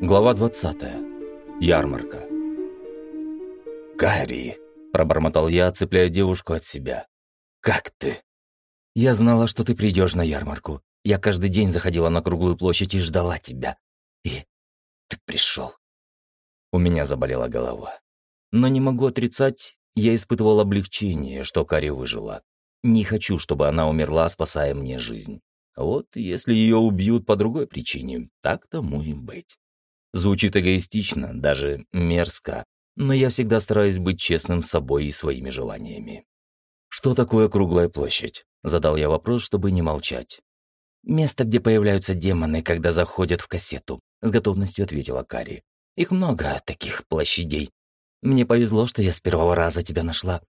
Глава 20. Ярмарка. «Кари!» – пробормотал я, цепляя девушку от себя. «Как ты?» «Я знала, что ты придешь на ярмарку. Я каждый день заходила на круглую площадь и ждала тебя. И ты пришел». У меня заболела голова. Но не могу отрицать, я испытывал облегчение, что Кари выжила. Не хочу, чтобы она умерла, спасая мне жизнь. Вот если ее убьют по другой причине, так тому и быть. Звучит эгоистично, даже мерзко, но я всегда стараюсь быть честным с собой и своими желаниями. «Что такое круглая площадь?» – задал я вопрос, чтобы не молчать. «Место, где появляются демоны, когда заходят в кассету», – с готовностью ответила Кари. «Их много, таких площадей. Мне повезло, что я с первого раза тебя нашла.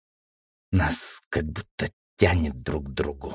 Нас как будто тянет друг к другу».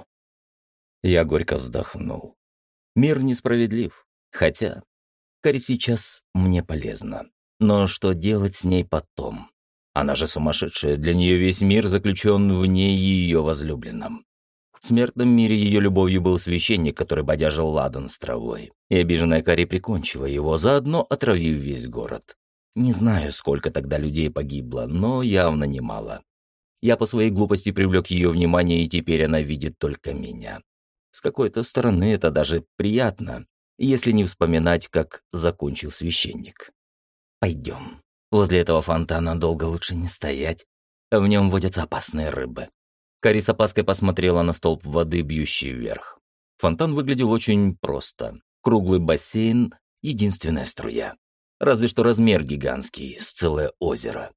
Я горько вздохнул. Мир несправедлив, хотя Кари сейчас мне полезна. Но что делать с ней потом? Она же сумасшедшая, для нее весь мир заключен в ней и ее возлюбленном. В смертном мире ее любовью был священник, который бодяжил ладан с травой. И обиженная Кари прикончила его, заодно отравив весь город. Не знаю, сколько тогда людей погибло, но явно немало. Я по своей глупости привлек ее внимание, и теперь она видит только меня. С какой-то стороны это даже приятно, если не вспоминать, как закончил священник. «Пойдем. Возле этого фонтана долго лучше не стоять. В нем водятся опасные рыбы». Кари с опаской посмотрела на столб воды, бьющий вверх. Фонтан выглядел очень просто. Круглый бассейн, единственная струя. Разве что размер гигантский, с целое озеро.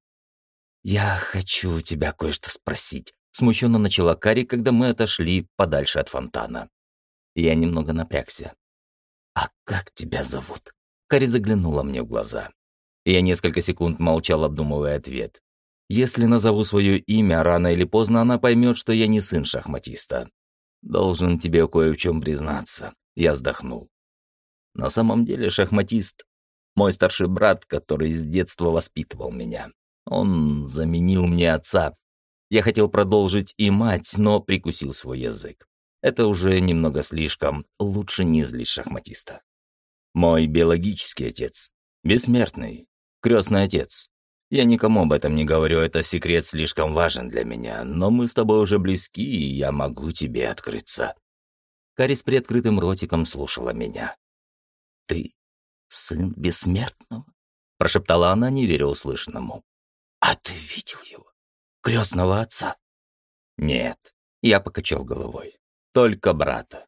«Я хочу у тебя кое-что спросить», — смущенно начала Кари, когда мы отошли подальше от фонтана. Я немного напрягся. «А как тебя зовут?» Кари заглянула мне в глаза. Я несколько секунд молчал, обдумывая ответ. Если назову свое имя, рано или поздно она поймет, что я не сын шахматиста. «Должен тебе кое в чем признаться», — я вздохнул. На самом деле шахматист — мой старший брат, который с детства воспитывал меня. Он заменил мне отца. Я хотел продолжить и мать, но прикусил свой язык. Это уже немного слишком, лучше не злить шахматиста. Мой биологический отец, бессмертный, крестный отец. Я никому об этом не говорю, это секрет слишком важен для меня, но мы с тобой уже близки, и я могу тебе открыться». Кари с приоткрытым ротиком слушала меня. «Ты сын бессмертного?» – прошептала она, не веря услышанному. «А ты видел его? Крестного отца?» «Нет», – я покачал головой. «Только брата».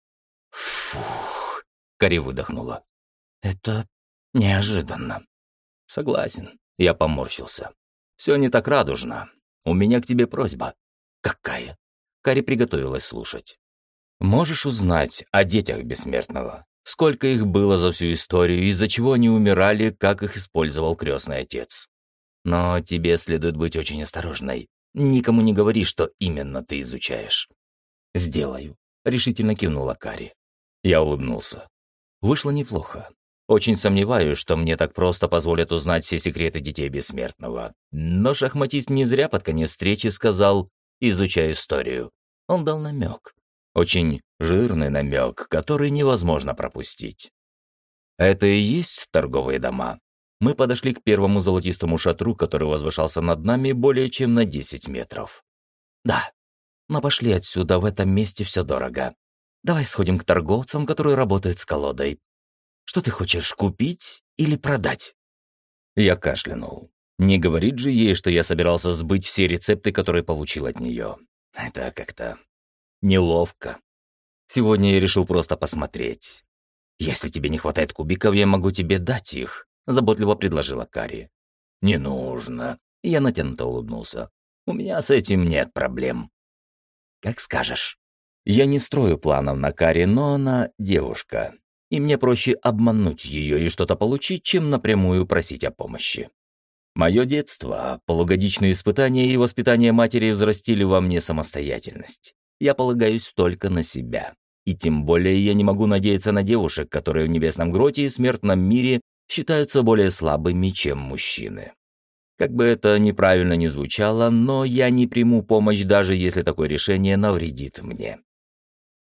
«Фух», – Кари выдохнула. «Это неожиданно». «Согласен», – я поморщился. «Все не так радужно. У меня к тебе просьба». «Какая?» Кари приготовилась слушать. «Можешь узнать о детях бессмертного? Сколько их было за всю историю, из-за чего они умирали, как их использовал крестный отец? Но тебе следует быть очень осторожной. Никому не говори, что именно ты изучаешь». «Сделаю», — решительно кивнула Кари. Я улыбнулся. Вышло неплохо. Очень сомневаюсь, что мне так просто позволят узнать все секреты детей бессмертного. Но шахматист не зря под конец встречи сказал «изучай историю». Он дал намек. Очень жирный намек, который невозможно пропустить. Это и есть торговые дома. Мы подошли к первому золотистому шатру, который возвышался над нами более чем на 10 метров. «Да, но пошли отсюда, в этом месте все дорого. Давай сходим к торговцам, которые работают с колодой. Что ты хочешь, купить или продать?» Я кашлянул. Не говорит же ей, что я собирался сбыть все рецепты, которые получил от нее. Это как-то неловко. Сегодня я решил просто посмотреть. «Если тебе не хватает кубиков, я могу тебе дать их», — заботливо предложила Кари. «Не нужно», — я натянуто улыбнулся. «У меня с этим нет проблем». «Как скажешь». Я не строю планов на Кари, но она девушка, и мне проще обмануть ее и что-то получить, чем напрямую просить о помощи. Мое детство, полугодичные испытания и воспитание матери взрастили во мне самостоятельность. Я полагаюсь только на себя. И тем более я не могу надеяться на девушек, которые в небесном гроте и смертном мире считаются более слабыми, чем мужчины. Как бы это неправильно ни звучало, но я не приму помощь, даже если такое решение навредит мне.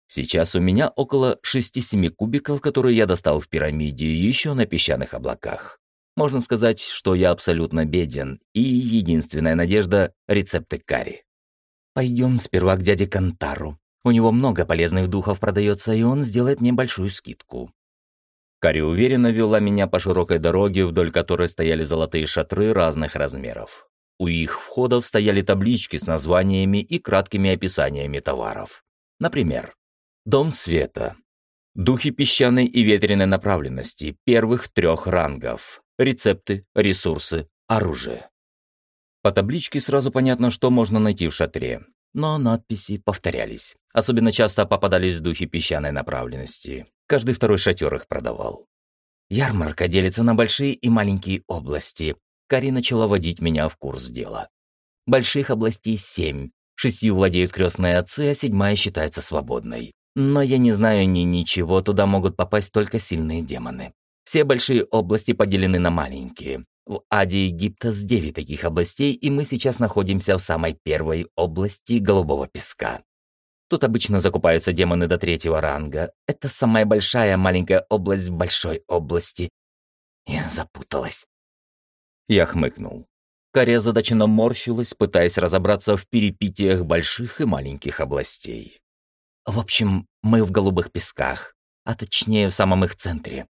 Сейчас у меня около 6-7 кубиков, которые я достал в пирамиде еще на песчаных облаках. Можно сказать, что я абсолютно беден, и единственная надежда – рецепты карри. Пойдем сперва к дяде Кантару. У него много полезных духов продается, и он сделает мне большую скидку. Карри уверенно вела меня по широкой дороге, вдоль которой стояли золотые шатры разных размеров. У их входов стояли таблички с названиями и краткими описаниями товаров. Например, «Дом света», «Духи песчаной и ветреной направленности первых 3 рангов», «Рецепты», «Ресурсы», «Оружие». По табличке сразу понятно, что можно найти в шатре, но надписи повторялись. Особенно часто попадались духи песчаной направленности. Каждый второй шатер их продавал. Ярмарка делится на большие и маленькие области. Кари начала водить меня в курс дела. Больших областей 7. 6 владеют крестные отцы, а 7 считается свободной. Но я не знаю ничего, туда могут попасть только сильные демоны. Все большие области поделены на маленькие. В Аде Египта 9 таких областей, и мы сейчас находимся в самой первой области голубого песка. Тут обычно закупаются демоны до 3-го ранга. Это самая большая маленькая область в большой области. Я запуталась. Я хмыкнул. Карри озадаченно морщилась, пытаясь разобраться в перипетиях больших и маленьких областей. В общем, мы в голубых песках, а точнее в самом их центре.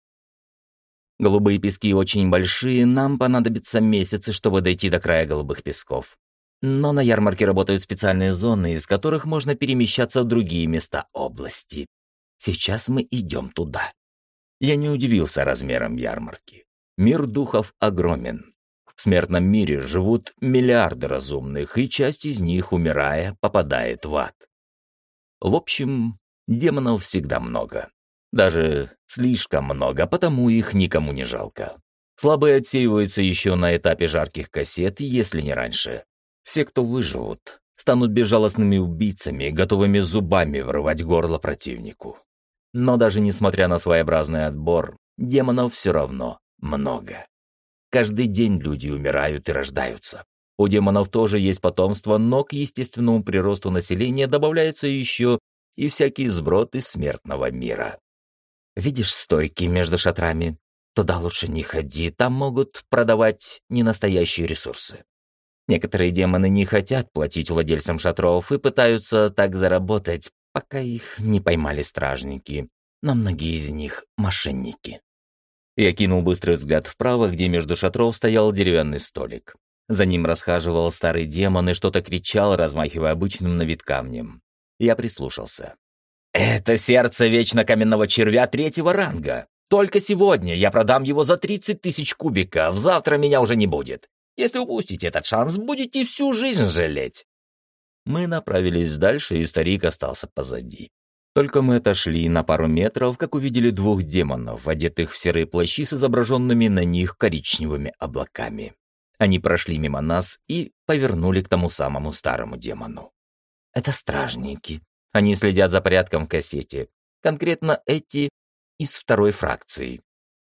Голубые пески очень большие, нам понадобятся месяцы, чтобы дойти до края голубых песков. Но на ярмарке работают специальные зоны, из которых можно перемещаться в другие места области. Сейчас мы идем туда. Я не удивился размерам ярмарки. Мир духов огромен. В смертном мире живут миллиарды разумных, и часть из них, умирая, попадает в ад. В общем, демонов всегда много. Даже слишком много, потому их никому не жалко. Слабые отсеиваются еще на этапе жарких кассет, если не раньше. Все, кто выживут, станут безжалостными убийцами, готовыми зубами вырвать горло противнику. Но даже несмотря на своеобразный отбор, демонов все равно много. Каждый день люди умирают и рождаются. У демонов тоже есть потомство, но к естественному приросту населения добавляется еще и всякий сброд из смертного мира. Видишь стойки между шатрами? Туда лучше не ходи, там могут продавать ненастоящие ресурсы. Некоторые демоны не хотят платить владельцам шатров и пытаются так заработать, пока их не поймали стражники, но многие из них – мошенники. Я кинул быстрый взгляд вправо, где между шатров стоял деревянный столик. За ним расхаживал старый демон и что-то кричал, размахивая обычным на вид камнем. Я прислушался. «Это сердце вечно каменного червя 3-го ранга. Только сегодня я продам его за 30 000 кубиков, завтра меня уже не будет. Если упустите этот шанс, будете всю жизнь жалеть». Мы направились дальше, и старик остался позади. Только мы отошли на пару метров, как увидели 2 демонов, одетых в серые плащи с изображенными на них коричневыми облаками. Они прошли мимо нас и повернули к тому самому старому демону. Это стражники. Они следят за порядком в кассете. Конкретно эти из 2-й фракции.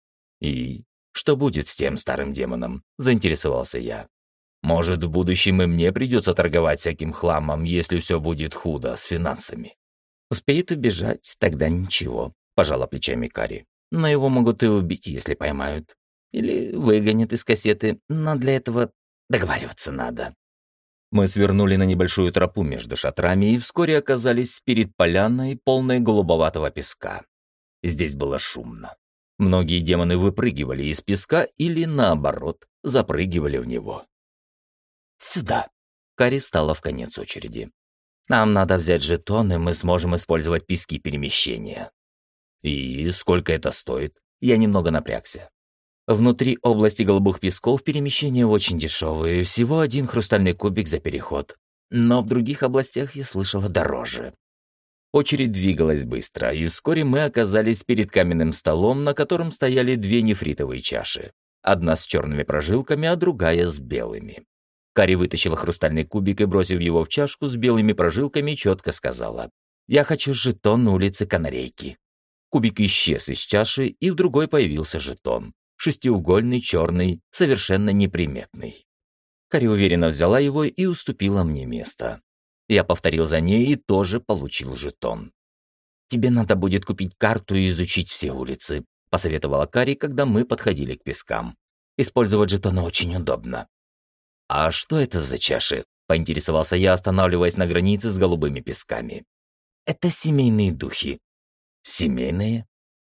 И что будет с тем старым демоном? Заинтересовался я. Может, в будущем и мне придется торговать всяким хламом, если все будет худо с финансами. Успеет убежать, тогда ничего, пожала плечами Карри. Но его могут и убить, если поймают. Или выгонят из кассеты, но для этого договариваться надо. Мы свернули на небольшую тропу между шатрами и вскоре оказались перед поляной, полной голубоватого песка. Здесь было шумно. Многие демоны выпрыгивали из песка или, наоборот, запрыгивали в него. «Сюда!» Карри встала в конец очереди. «Нам надо взять жетоны, мы сможем использовать пески перемещения». «И сколько это стоит?» Я немного напрягся. Внутри области голубых песков перемещения очень дешевые, всего 1 хрустальный кубик за переход. Но в других областях я слышала дороже. Очередь двигалась быстро, и вскоре мы оказались перед каменным столом, на котором стояли 2 нефритовые чаши. Одна с черными прожилками, а другая с белыми. Карри вытащила хрустальный кубик и, бросив его в чашку с белыми прожилками, четко сказала: «Я хочу жетон на улице Канарейки». Кубик исчез из чаши, и в другой появился жетон. Шестиугольный, черный, совершенно неприметный. Карри уверенно взяла его и уступила мне место. Я повторил за ней и тоже получил жетон. «Тебе надо будет купить карту и изучить все улицы», — посоветовала Кари, когда мы подходили к пескам. «Использовать жетоны очень удобно». «А что это за чаши?» — поинтересовался я, останавливаясь на границе с голубыми песками. «Это семейные духи». «Семейные?»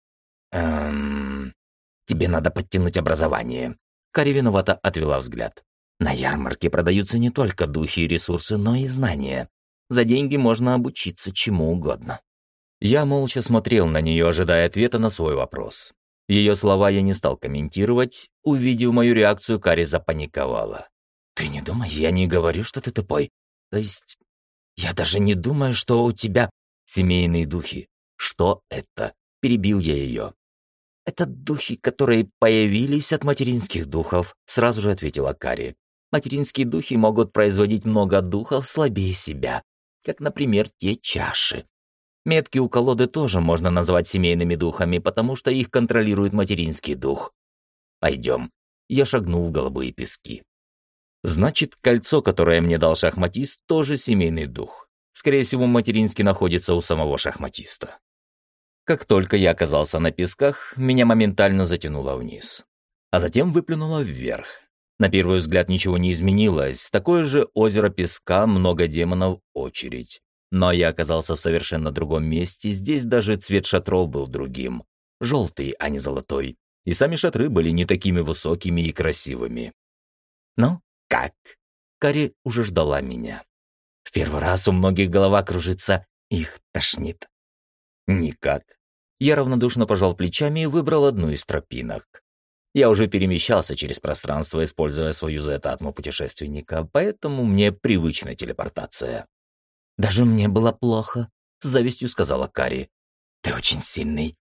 Тебе надо подтянуть образование». Кари виновато отвела взгляд. «На ярмарке продаются не только духи и ресурсы, но и знания. За деньги можно обучиться чему угодно». Я молча смотрел на нее, ожидая ответа на свой вопрос. Ее слова я не стал комментировать. Увидев мою реакцию, Кари запаниковала. «Ты не думай, я не говорю, что ты тупой. То есть, я даже не думаю, что у тебя семейные духи. Что это?» – перебил я ее. «Это духи, которые появились от материнских духов», – сразу же ответила Кари. «Материнские духи могут производить много духов слабее себя, как, например, те чаши. Метки у колоды тоже можно назвать семейными духами, потому что их контролирует материнский дух. Пойдем». Я шагнул в голубые пески. Значит, кольцо, которое мне дал шахматист, тоже семейный дух. Скорее всего, материнский находится у самого шахматиста. Как только я оказался на песках, меня моментально затянуло вниз. А затем выплюнуло вверх. На первый взгляд ничего не изменилось. Такое же озеро песка, много демонов, очередь. Но я оказался в совершенно другом месте. Здесь даже цвет шатров был другим. Желтый, а не золотой. И сами шатры были не такими высокими и красивыми. «Ну, как?» Кари уже ждала меня. В первый раз у многих голова кружится, их тошнит. «Никак». Я равнодушно пожал плечами и выбрал одну из тропинок. Я уже перемещался через пространство, используя свою зоотатму путешественника, поэтому мне привычна телепортация. «Даже мне было плохо», — с завистью сказала Кари. «Ты очень сильный».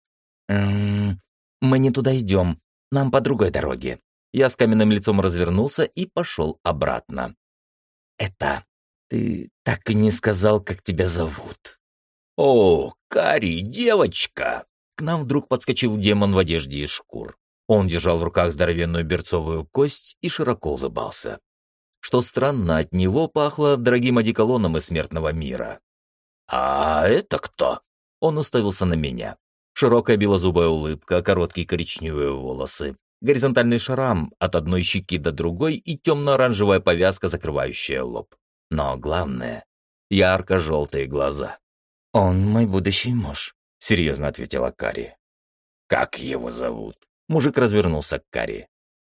Мы не туда идем, нам по другой дороге». Я с каменным лицом развернулся и пошел обратно. «Это... ты так и не сказал, как тебя зовут». «О, Кари, девочка!» К нам вдруг подскочил демон в одежде из шкур. Он держал в руках здоровенную берцовую кость и широко улыбался. Что странно, от него пахло дорогим одеколоном из смертного мира. «А это кто?» Он уставился на меня. Широкая белозубая улыбка, короткие коричневые волосы, горизонтальный шрам от одной щеки до другой и темно-оранжевая повязка, закрывающая лоб. Но главное — ярко-желтые глаза. «Он мой будущий муж», — серьезно ответила Кари. «Как его зовут?» Мужик развернулся к Кари.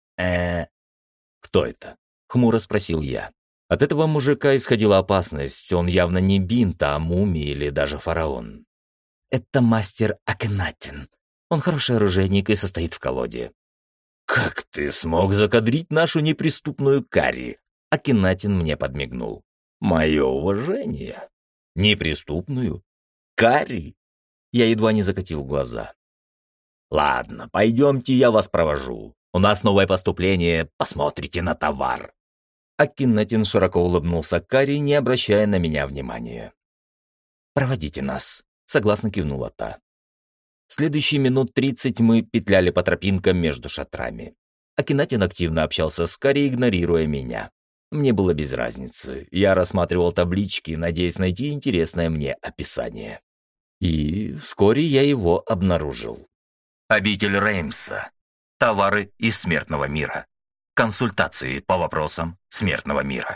«Кто это?» — хмуро спросил я. От этого мужика исходила опасность. Он явно не Бинта, а мумия или даже фараон. «Это мастер Акхенатин. Он хороший оружейник и состоит в колоде». «Как ты смог закадрить нашу неприступную Кари?» Акхенатин мне подмигнул. «Мое уважение. Неприступную? Кари?» Я едва не закатил глаза. «Ладно, пойдемте, я вас провожу. У нас новое поступление, посмотрите на товар». Акхенатин широко улыбнулся Кари, не обращая на меня внимания. «Проводите нас», — согласно кивнула та. Следующие минут 30 мы петляли по тропинкам между шатрами. Акхенатин активно общался с Кари, игнорируя меня. Мне было без разницы. Я рассматривал таблички, надеясь найти интересное мне описание. И вскоре я его обнаружил. Обитель Реймса. Товары из смертного мира. Консультации по вопросам смертного мира.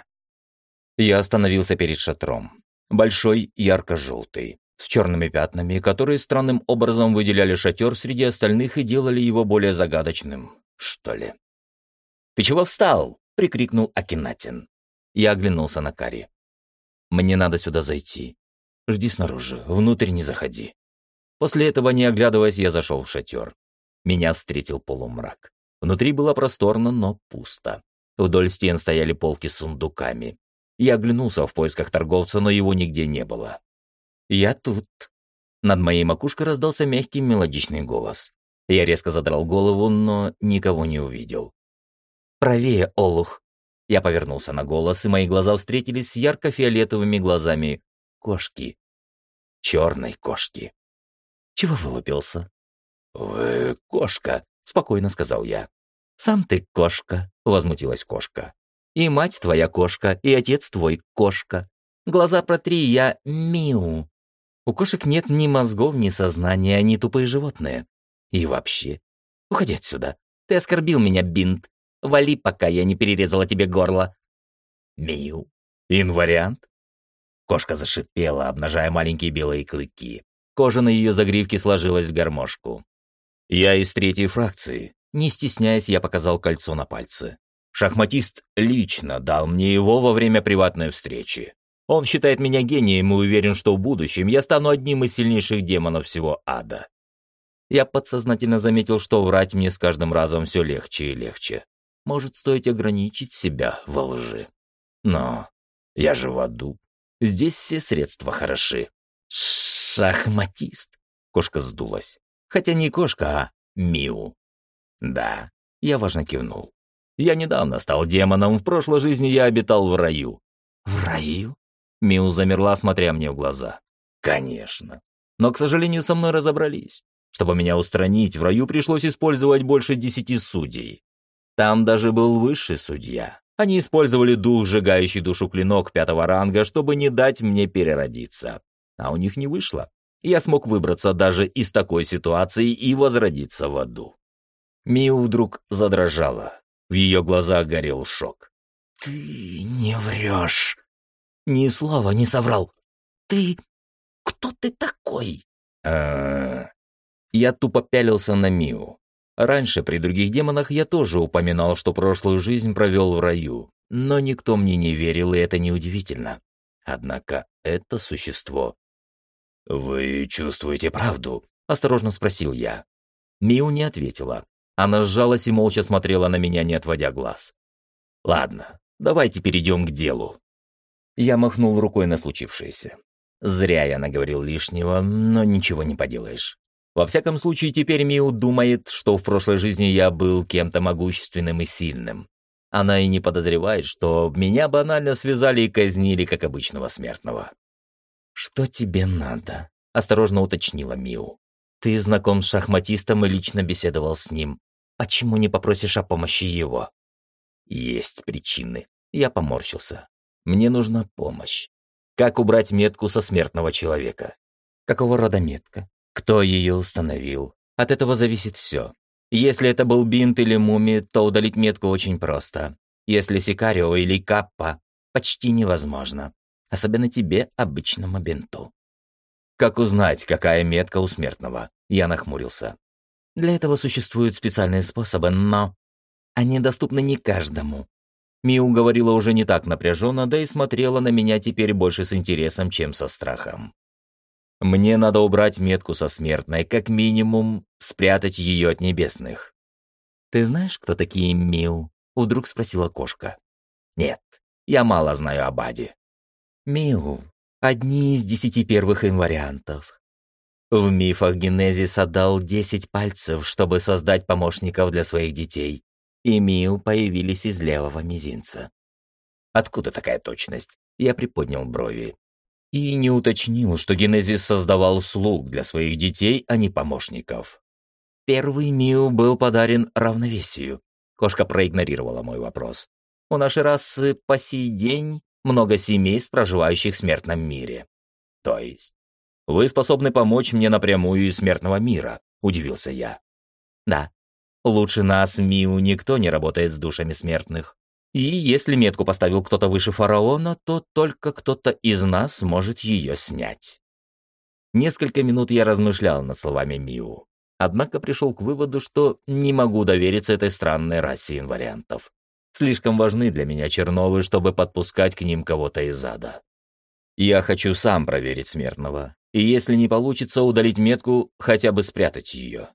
Я остановился перед шатром. Большой, ярко-желтый, с черными пятнами, которые странным образом выделяли шатер среди остальных и делали его более загадочным, что ли. «Ты чего встал?» — прикрикнул Акхенатин. Я оглянулся на Кари. «Мне надо сюда зайти. Жди снаружи, внутрь не заходи». После этого, не оглядываясь, я зашел в шатер. Меня встретил полумрак. Внутри было просторно, но пусто. Вдоль стен стояли полки с сундуками. Я оглянулся в поисках торговца, но его нигде не было. «Я тут». Над моей макушкой раздался мягкий мелодичный голос. Я резко задрал голову, но никого не увидел. «Правее, олух». Я повернулся на голос, и мои глаза встретились с ярко-фиолетовыми глазами кошки. Черной кошки. «Чего вылупился?» «Вы кошка», — спокойно сказал я. «Сам ты кошка», — возмутилась кошка. «И мать твоя кошка, и отец твой кошка. Глаза протри, я миу». У кошек нет ни мозгов, ни сознания, они тупые животные. И вообще, уходи отсюда. Ты оскорбил меня, Бинт. Вали, пока я не перерезала тебе горло. Миу. Инвариант? Кошка зашипела, обнажая маленькие белые клыки. Кожа на ее загривке сложилась в гармошку. Я из третьей фракции. Не стесняясь, я показал кольцо на пальце. Шахматист лично дал мне его во время приватной встречи. Он считает меня гением и уверен, что в будущем я стану одним из сильнейших демонов всего ада. Я подсознательно заметил, что врать мне с каждым разом все легче и легче. Может, стоит ограничить себя во лжи. Но я же в аду. Здесь все средства хороши. Шахматист. Кошка сдулась. Хотя не кошка, а Миу. Да, я важно кивнул. Я недавно стал демоном, в прошлой жизни я обитал в раю. В раю? Миу замерла, смотря мне в глаза. Конечно. Но, к сожалению, со мной разобрались. Чтобы меня устранить, в раю пришлось использовать больше 10 судей. Там даже был высший судья. Они использовали дух, сжигающий душу клинок 5-го ранга, чтобы не дать мне переродиться. А у них не вышло. Я смог выбраться даже из такой ситуации и возродиться в аду. Миу вдруг задрожала. В ее глазах горел шок. «Ты не врешь!» «Ни слова не соврал!» «Ты... кто ты такой?» Я тупо пялился на Миу. Раньше при других демонах я тоже упоминал, что прошлую жизнь провел в раю, но никто мне не верил, и это неудивительно. Однако это существо... «Вы чувствуете правду?» — осторожно спросил я. Миу не ответила. Она сжалась и молча смотрела на меня, не отводя глаз. «Ладно, давайте перейдем к делу». Я махнул рукой на случившееся. Зря я наговорил лишнего, но ничего не поделаешь. Во всяком случае, теперь Миу думает, что в прошлой жизни я был кем-то могущественным и сильным. Она и не подозревает, что меня банально связали и казнили, как обычного смертного. «Что тебе надо?» — осторожно уточнила Миу. «Ты знаком с шахматистом и лично беседовал с ним. Почему не попросишь о помощи его?» «Есть причины». Я поморщился. «Мне нужна помощь. Как убрать метку со смертного человека? Какого рода метка? Кто ее установил? От этого зависит все. Если это был Бинт или Муми, то удалить метку очень просто. Если Сикарио или Каппа, почти невозможно. Особенно тебе, обычному Бинту». «Как узнать, какая метка у смертного?» Я нахмурился. «Для этого существуют специальные способы, но они доступны не каждому». Миу говорила уже не так напряженно, да и смотрела на меня теперь больше с интересом, чем со страхом. «Мне надо убрать метку со смертной, как минимум спрятать ее от небесных». «Ты знаешь, кто такие Миу?» — вдруг спросила кошка. «Нет, я мало знаю об Аде». «Миу — одни из 10 первых инвариантов. В мифах Генезис отдал 10 пальцев, чтобы создать помощников для своих детей, и Миу появились из левого мизинца». «Откуда такая точность?» Я приподнял брови. И не уточнил, что Генезис создавал слуг для своих детей, а не помощников. Первый Миу был подарен равновесию. Кошка проигнорировала мой вопрос. У нашей расы по сей день много семейств, проживающих в смертном мире. То есть вы способны помочь мне напрямую из смертного мира, удивился я. Да, лучше нас, Миу, никто не работает с душами смертных. И если метку поставил кто-то выше фараона, то только кто-то из нас может ее снять. Несколько минут я размышлял над словами Миу, однако пришел к выводу, что не могу довериться этой странной расе инвариантов. Слишком важны для меня черновы, чтобы подпускать к ним кого-то из ада. Я хочу сам проверить смертного, и если не получится удалить метку, хотя бы спрятать ее.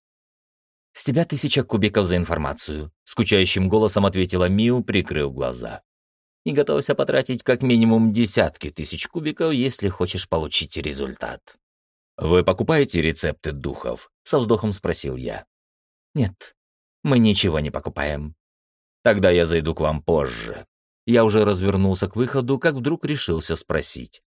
«С тебя 1000 кубиков за информацию», — скучающим голосом ответила Миу, прикрыв глаза. «И готовься потратить как минимум десятки тысяч кубиков, если хочешь получить результат». «Вы покупаете рецепты духов?» — со вздохом спросил я. «Нет, мы ничего не покупаем». «Тогда я зайду к вам позже». Я уже развернулся к выходу, как вдруг решился спросить.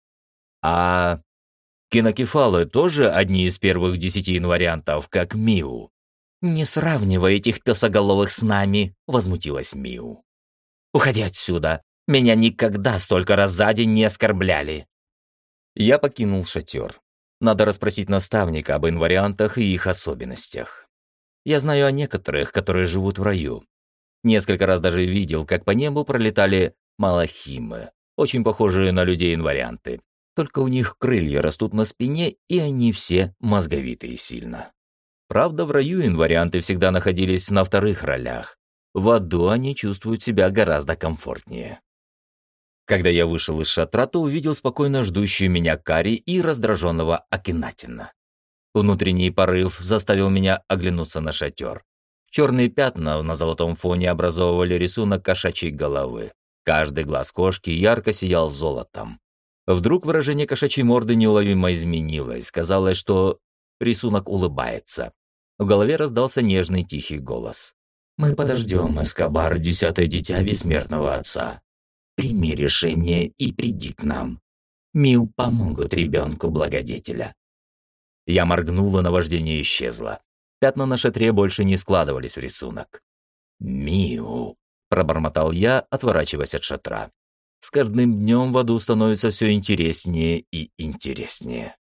«А кинокефалы тоже одни из первых 10 инвариантов, как Миу?» «Не сравнивай этих песоголовых с нами», — возмутилась Миу. «Уходи отсюда. Меня никогда столько раз за день не оскорбляли». Я покинул шатер. Надо расспросить наставника об инвариантах и их особенностях. Я знаю о некоторых, которые живут в раю. Несколько раз даже видел, как по небу пролетали малахимы, очень похожие на людей-инварианты. Только у них крылья растут на спине, и они все мозговитые сильно. Правда, в раю инварианты всегда находились на вторых ролях. В аду они чувствуют себя гораздо комфортнее. Когда я вышел из шатра, то увидел спокойно ждущую меня Кари и раздраженного Акинатина. Внутренний порыв заставил меня оглянуться на шатер. Черные пятна на золотом фоне образовывали рисунок кошачьей головы. Каждый глаз кошки ярко сиял золотом. Вдруг выражение кошачьей морды неуловимо изменилось. Казалось, что рисунок улыбается. В голове раздался нежный тихий голос. «Мы подождем, Эскобар, 10-е дитя бессмертного отца. Прими решение и приди к нам. Миу помогут ребенку благодетеля». Я моргнула, наваждение исчезло. Пятна на шатре больше не складывались в рисунок. «Миу», — пробормотал я, отворачиваясь от шатра. С каждым днем в аду становится все интереснее и интереснее.